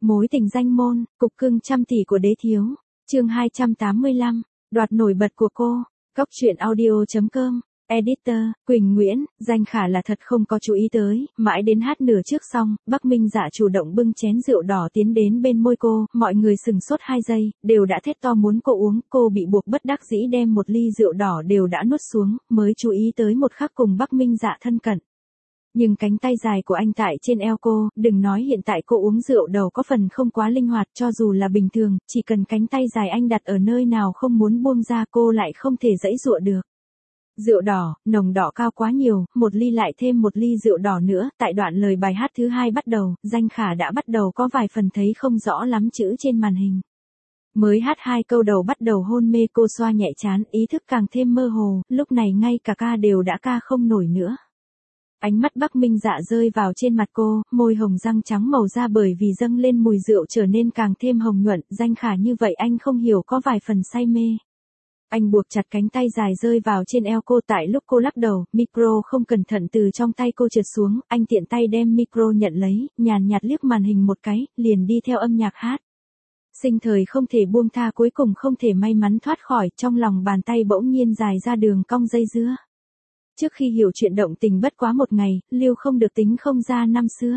Mối tình danh môn, cục cưng trăm tỷ của đế thiếu. Chương 285, đoạt nổi bật của cô. Góc truyện audio.com. Editor, Quỳnh Nguyễn. Danh Khả là thật không có chú ý tới, mãi đến hát nửa trước xong, Bắc Minh Dạ chủ động bưng chén rượu đỏ tiến đến bên môi cô, mọi người sừng sốt 2 giây, đều đã thét to muốn cô uống, cô bị buộc bất đắc dĩ đem một ly rượu đỏ đều đã nuốt xuống, mới chú ý tới một khắc cùng Bắc Minh Dạ thân cận. Nhưng cánh tay dài của anh tại trên eo cô, đừng nói hiện tại cô uống rượu đầu có phần không quá linh hoạt, cho dù là bình thường, chỉ cần cánh tay dài anh đặt ở nơi nào không muốn buông ra cô lại không thể giãy giụa được. Rượu đỏ, nồng đỏ cao quá nhiều, một ly lại thêm một ly rượu đỏ nữa, tại đoạn lời bài hát thứ 2 bắt đầu, Danh Khả đã bắt đầu có vài phần thấy không rõ lắm chữ trên màn hình. Mới hát 2 câu đầu bắt đầu hôn mê cô xoa nhẹ trán, ý thức càng thêm mơ hồ, lúc này ngay cả ca đều đã ca không nổi nữa. Ánh mắt Bắc Minh Dạ rơi vào trên mặt cô, môi hồng răng trắng màu da bởi vì dâng lên mùi rượu trở nên càng thêm hồng nhuận, Danh Khả như vậy anh không hiểu có vài phần say mê. Anh buộc chặt cánh tay dài rơi vào trên eo cô tại lúc cô lắc đầu, micro không cẩn thận từ trong tay cô trượt xuống, anh tiện tay đem micro nhận lấy, nhàn nhạt liếc màn hình một cái, liền đi theo âm nhạc hát. Sinh thời không thể buông tha cuối cùng không thể may mắn thoát khỏi, trong lòng bàn tay bỗng nhiên dài ra đường cong dây dưa. Trước khi hiểu chuyện động tình bất quá một ngày, liêu không được tính không ra năm xưa.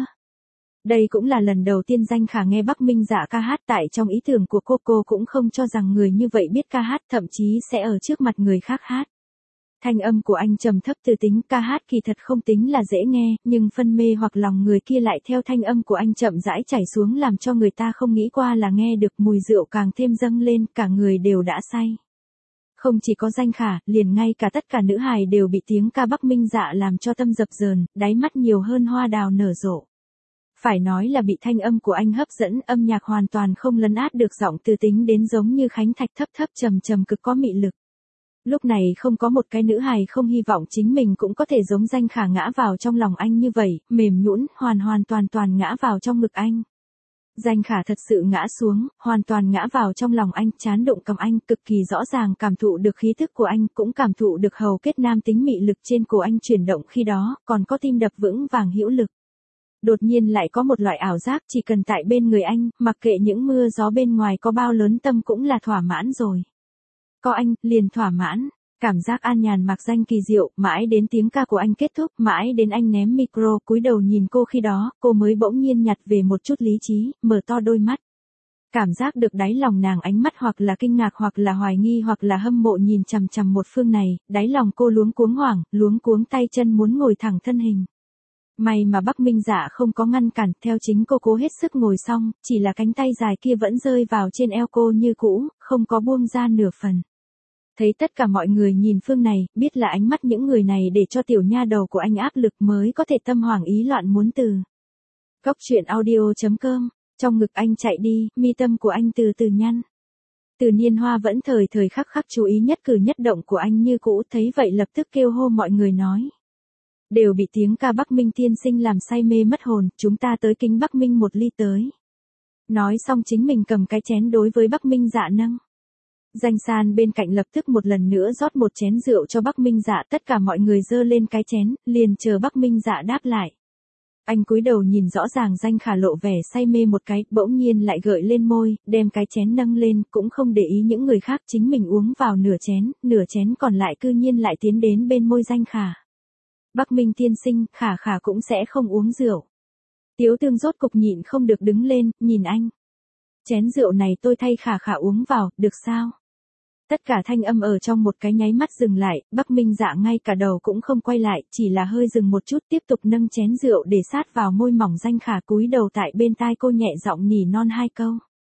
Đây cũng là lần đầu tiên Danh Khả nghe Bắc Minh Dạ ca hát tại trong ý tưởng của cô cũng không cho rằng người như vậy biết ca hát thậm chí sẽ ở trước mặt người khác hát. Thanh âm của anh trầm thấp từ tính ca hát kỳ thật không tính là dễ nghe, nhưng phân mê hoặc lòng người kia lại theo thanh âm của anh chậm rãi chảy xuống làm cho người ta không nghĩ qua là nghe được mùi rượu càng thêm dâng lên, cả người đều đã say. Không chỉ có Danh Khả, liền ngay cả tất cả nữ hài đều bị tiếng ca Bắc Minh Dạ làm cho tâm dập dờn, đáy mắt nhiều hơn hoa đào nở rộ. Phải nói là bị thanh âm của anh hấp dẫn, âm nhạc hoàn toàn không lấn át được giọng từ tính đến giống như khánh thạch thấp thấp trầm trầm cực có mị lực. Lúc này không có một cái nữ hài không hy vọng chính mình cũng có thể giống Danh Khả ngã vào trong lòng anh như vậy, mềm nhũn, hoàn toàn ngã vào trong ngực anh. Danh Khả thật sự ngã xuống, hoàn toàn ngã vào trong lòng anh, trán đụng cầm anh, cực kỳ rõ ràng cảm thụ được khí thức của anh, cũng cảm thụ được hầu kết nam tính mị lực trên cổ anh chuyển động khi đó, còn có tim đập vững vàng hữu lực. Đột nhiên lại có một loại ảo giác chỉ cần tại bên người anh, mặc kệ những mưa gió bên ngoài có bao lớn tâm cũng là thỏa mãn rồi. Có anh, liền thỏa mãn. Cảm giác an nhàn mạc danh kỳ diệu, mãi đến tiếng ca của anh kết thúc, mãi đến anh ném micro, cúi đầu nhìn cô khi đó, cô mới bỗng nhiên nhặt về một chút lý trí, mở to đôi mắt. Cảm giác được đáy lòng nàng ánh mắt hoặc là kinh ngạc hoặc là hoài nghi hoặc là hâm mộ nhìn chằm chằm một phương này, đáy lòng cô luống cuống hoảng, luống cuống tay chân muốn ngồi thẳng thân hình. May mà Bắc Minh Dạ không có ngăn cản, theo chính cô cố hết sức ngồi xong, chỉ là cánh tay dài kia vẫn rơi vào trên eo cô như cũ, không có buông ra nửa phần. Thấy tất cả mọi người nhìn phương này, biết là ánh mắt những người này để cho tiểu nha đầu của anh áp lực mới có thể tâm hoảng ý loạn muốn từ. Góc truyện audio.com, trong ngực anh chạy đi, mi tâm của anh từ từ nhăn. Từ Niên Hoa vẫn thời khắc chú ý nhất cử nhất động của anh như cũ, thấy vậy lập tức kêu hô mọi người nói. Đều bị tiếng ca Bắc Minh tiên sinh làm say mê mất hồn, chúng ta tới kính Bắc Minh một ly tới. Nói xong chính mình cầm cái chén đối với Bắc Minh Dạ nâng. Danh San bên cạnh lập tức một lần nữa rót một chén rượu cho Bắc Minh Dạ, tất cả mọi người giơ lên cái chén, liền chờ Bắc Minh Dạ đáp lại. Anh cúi đầu nhìn rõ ràng Danh Khả lộ vẻ say mê một cái, bỗng nhiên lại gợi lên môi, đem cái chén nâng lên, cũng không để ý những người khác, chính mình uống vào nửa chén còn lại cư nhiên lại tiến đến bên môi Danh Khả. Bắc Minh tiên sinh, Khả cũng sẽ không uống rượu. Tiếu Tương rốt cục nhịn không được đứng lên, nhìn anh. Chén rượu này tôi thay Khả uống vào, được sao? Tất cả thanh âm ở trong một cái nháy mắt dừng lại, Bắc Minh Dạ ngay cả đầu cũng không quay lại, chỉ là hơi dừng một chút tiếp tục nâng chén rượu để sát vào môi mỏng Danh Khả, cúi đầu tại bên tai cô nhẹ giọng nỉ non 2 câu.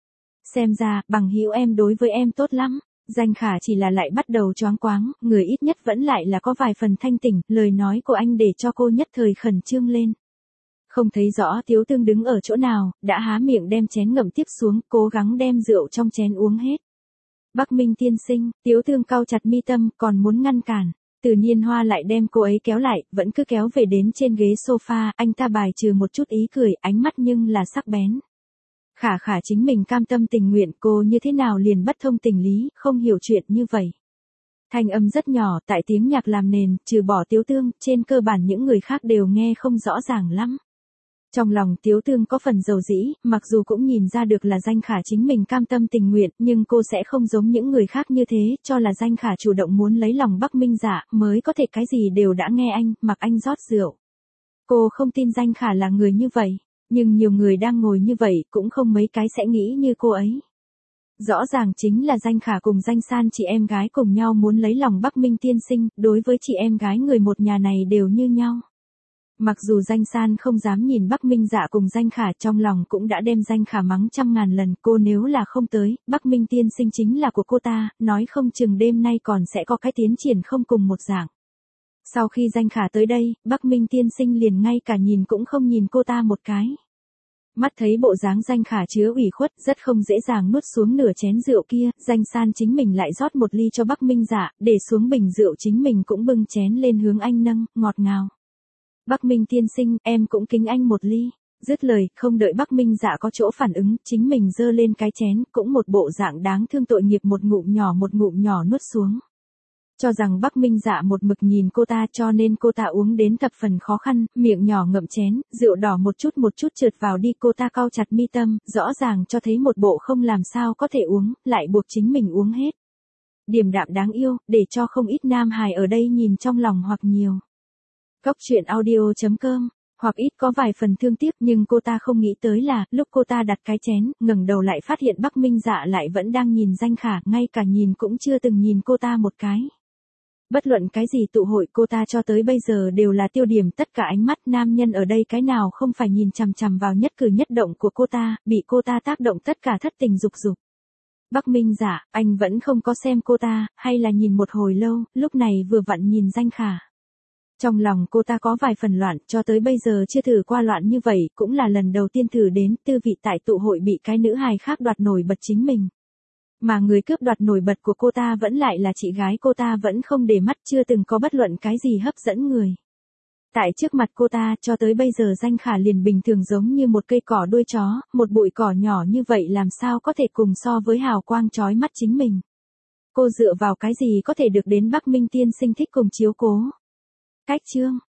Xem ra, bằng hữu em đối với em tốt lắm. Danh Khả chỉ là lại bắt đầu choáng quáng, người ít nhất vẫn lại là có vài phần thanh tỉnh, lời nói của anh để cho cô nhất thời khẩn trương lên. Không thấy rõ Tiếu Tương đứng ở chỗ nào, đã há miệng đem chén ngậm tiếp xuống, cố gắng đem rượu trong chén uống hết. Bắc Minh tiên sinh, Tiếu Tương cau chặt mi tâm, còn muốn ngăn cản. Từ Niên Hoa lại đem cô ấy kéo lại, vẫn cứ kéo về đến trên ghế sofa, anh ta bài trừ một chút ý cười, ánh mắt nhưng là sắc bén. Khả chính mình cam tâm tình nguyện, cô như thế nào liền bất thông tình lý, không hiểu chuyện như vậy. Thanh âm rất nhỏ, tại tiếng nhạc làm nền, trừ bỏ Tiếu Tương, trên cơ bản những người khác đều nghe không rõ ràng lắm. Trong lòng Tiếu Tương có phần dầu dĩ, mặc dù cũng nhìn ra được là Danh Khả chính mình cam tâm tình nguyện, nhưng cô sẽ không giống những người khác như thế, cho là Danh Khả chủ động muốn lấy lòng Bắc Minh Dạ, mới có thể cái gì đều đã nghe anh, mặc anh rót rượu. Cô không tin Danh Khả là người như vậy, nhưng nhiều người đang ngồi như vậy cũng không mấy cái sẽ nghĩ như cô ấy. Rõ ràng chính là Danh Khả cùng Danh San chị em gái cùng nhau muốn lấy lòng Bắc Minh tiên sinh, đối với chị em gái người một nhà này đều như nhau. Mặc dù Danh San không dám nhìn Bắc Minh Dạ cùng Danh Khả, trong lòng cũng đã đem Danh Khả mắng trăm ngàn lần, cô nếu là không tới, Bắc Minh tiên sinh chính là của cô ta, nói không chừng đêm nay còn sẽ có cái tiến triển không cùng một dạng. Sau khi Danh Khả tới đây, Bắc Minh tiên sinh liền ngay cả nhìn cũng không nhìn cô ta một cái. Mắt thấy bộ dáng Danh Khả chứa ủy khuất, rất không dễ dàng nuốt xuống nửa chén rượu kia, Danh San chính mình lại rót một ly cho Bắc Minh Dạ, để xuống bình rượu chính mình cũng bưng chén lên hướng anh nâng, ngọt ngào. Bắc Minh tiên sinh, em cũng kính anh một ly. Dứt lời, không đợi Bắc Minh Dạ có chỗ phản ứng, chính mình giơ lên cái chén, cũng một bộ dạng đáng thương tội nghiệp, một ngụm nhỏ nuốt xuống. Cho rằng Bắc Minh Dạ một mực nhìn cô ta, cho nên cô ta uống đến thập phần khó khăn, miệng nhỏ ngậm chén, rượu đỏ một chút trượt vào đi, cô ta cau chặt mi tâm, rõ ràng cho thấy một bộ không làm sao có thể uống, lại buộc chính mình uống hết. Điềm đạm đáng yêu, để cho không ít nam hài ở đây nhìn trong lòng hoặc nhiều. Góc truyện audio.com, hoặc ít có vài phần thương tiếc, nhưng cô ta không nghĩ tới là, lúc cô ta đặt cái chén, ngẩng đầu lại phát hiện Bắc Minh Dạ lại vẫn đang nhìn Danh Khả, ngay cả nhìn cũng chưa từng nhìn cô ta một cái. Bất luận cái gì tụ hội, cô ta cho tới bây giờ đều là tiêu điểm, tất cả ánh mắt nam nhân ở đây cái nào không phải nhìn chằm chằm vào nhất cử nhất động của cô ta, bị cô ta tác động tất cả thất tình dục dục. Bắc Minh Dạ, anh vẫn không có xem cô ta, hay là nhìn một hồi lâu, lúc này vừa vặn nhìn Danh Khả. Trong lòng cô ta có vài phần loạn, cho tới bây giờ chưa thử qua loạn như vậy, cũng là lần đầu tiên thử đến, tư vị tại tụ hội bị cái nữ hài khác đoạt nổi bật chính mình. Mà người cướp đoạt nổi bật của cô ta vẫn lại là chị gái cô ta, vẫn không để mắt, chưa từng có bất luận cái gì hấp dẫn người. Tại trước mặt cô ta, cho tới bây giờ Danh Khả liền bình thường giống như một cây cỏ đuôi chó, một bụi cỏ nhỏ như vậy làm sao có thể cùng so với hào quang chói mắt chính mình. Cô dựa vào cái gì có thể được đến Bắc Minh tiên sinh thích cùng chiếu cố. Cách chương